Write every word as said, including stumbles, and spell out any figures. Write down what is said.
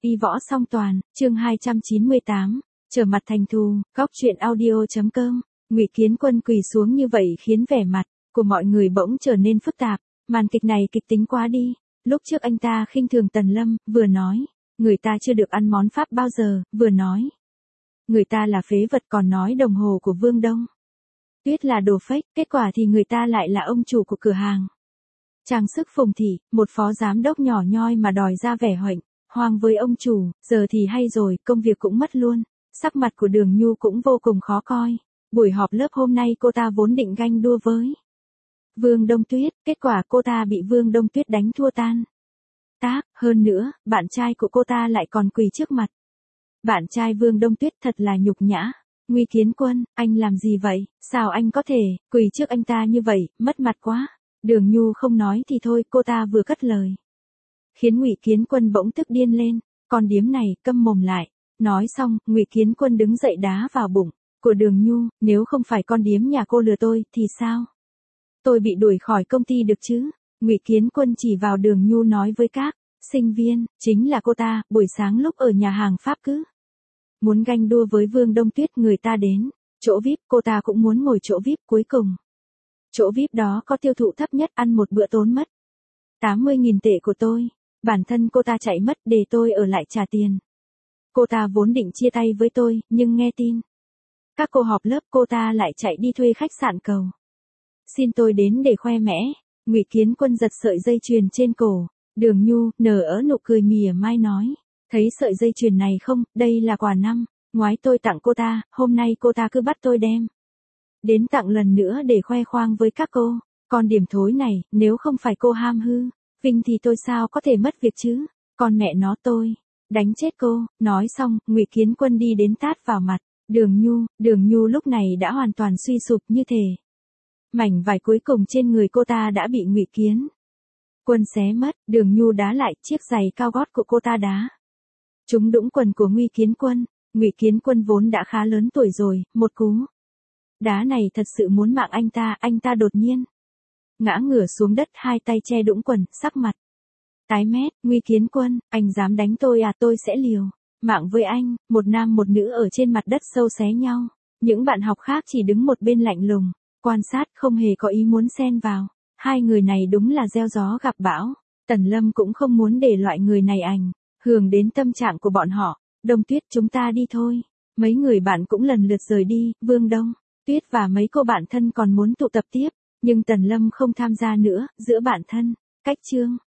Đi võ song toàn, chương hai trăm chín mươi tám, trở mặt thành thù, góc truyện audio.com, Ngụy Kiến Quân quỳ xuống như vậy khiến vẻ mặt của mọi người bỗng trở nên phức tạp, màn kịch này kịch tính quá đi, lúc trước anh ta khinh thường Tần Lâm, vừa nói, người ta chưa được ăn món Pháp bao giờ, vừa nói, người ta là phế vật còn nói đồng hồ của Vương Đông Tuyết là đồ fake, kết quả thì người ta lại là ông chủ của cửa hàng trang sức Phùng Thị, một phó giám đốc nhỏ nhoi mà đòi ra vẻ huệnh hoang với ông chủ, giờ thì hay rồi, công việc cũng mất luôn, sắc mặt của Đường Nhu cũng vô cùng khó coi. Buổi họp lớp hôm nay cô ta vốn định ganh đua với Vương Đông Tuyết, kết quả cô ta bị Vương Đông Tuyết đánh thua tan tác, hơn nữa, bạn trai của cô ta lại còn quỳ trước mặt bạn trai Vương Đông Tuyết, thật là nhục nhã. Ngụy Kiến Quân, anh làm gì vậy, sao anh có thể quỳ trước anh ta như vậy, mất mặt quá. Đường Nhu không nói thì thôi, cô ta vừa cất lời khiến Ngụy Kiến Quân bỗng tức điên lên, con điếm này, câm mồm lại. Nói xong, Ngụy Kiến Quân đứng dậy đá vào bụng của Đường Nhu, nếu không phải con điếm nhà cô lừa tôi, thì sao? Tôi bị đuổi khỏi công ty được chứ? Ngụy Kiến Quân chỉ vào Đường Nhu nói với các sinh viên, chính là cô ta, buổi sáng lúc ở nhà hàng Pháp cứ muốn ganh đua với Vương Đông Tuyết, người ta đến chỗ vi ai pi, cô ta cũng muốn ngồi chỗ vi ai pi, cuối cùng chỗ vi ai pi đó có tiêu thụ thấp nhất, ăn một bữa tốn mất tám mươi nghìn tệ của tôi. Bản thân cô ta chạy mất để tôi ở lại trả tiền. Cô ta vốn định chia tay với tôi, nhưng nghe tin các cô họp lớp, cô ta lại chạy đi thuê khách sạn cầu xin tôi đến để khoe mẽ. Ngụy Kiến Quân giật sợi dây chuyền trên cổ Đường Nhu, nở ớ nụ cười mỉa mai nói, thấy sợi dây chuyền này không, đây là quà năm ngoái tôi tặng cô ta, hôm nay cô ta cứ bắt tôi đem đến tặng lần nữa để khoe khoang với các cô. Con điểm thối này, nếu không phải cô ham hư vinh thì tôi sao có thể mất việc chứ, con mẹ nó tôi đánh chết cô. Nói xong, Ngụy Kiến Quân đi đến tát vào mặt Đường Nhu. Đường Nhu lúc này đã hoàn toàn suy sụp như thể mảnh vải cuối cùng trên người cô ta đã bị Ngụy Kiến Quân xé mất. Đường Nhu đá lại chiếc giày cao gót của cô ta đá trúng đũng quần của Ngụy Kiến Quân. Ngụy Kiến Quân vốn đã khá lớn tuổi rồi, một cú đá này thật sự muốn mạng anh ta. Anh ta đột nhiên ngã ngửa xuống đất, hai tay che đũng quần, sắc mặt tái mét. Ngụy Kiến Quân, anh dám đánh tôi à, tôi sẽ liều mạng với anh. Một nam một nữ ở trên mặt đất sâu xé nhau. Những bạn học khác chỉ đứng một bên lạnh lùng quan sát, không hề có ý muốn xen vào. Hai người này đúng là gieo gió gặp bão. Tần Lâm cũng không muốn để loại người này ảnh hưởng đến tâm trạng của bọn họ. Đông Tuyết, chúng ta đi thôi. Mấy người bạn cũng lần lượt rời đi. Vương Đông Tuyết và mấy cô bạn thân còn muốn tụ tập tiếp, nhưng Tần Lâm không tham gia nữa. Giữa bạn thân cách chương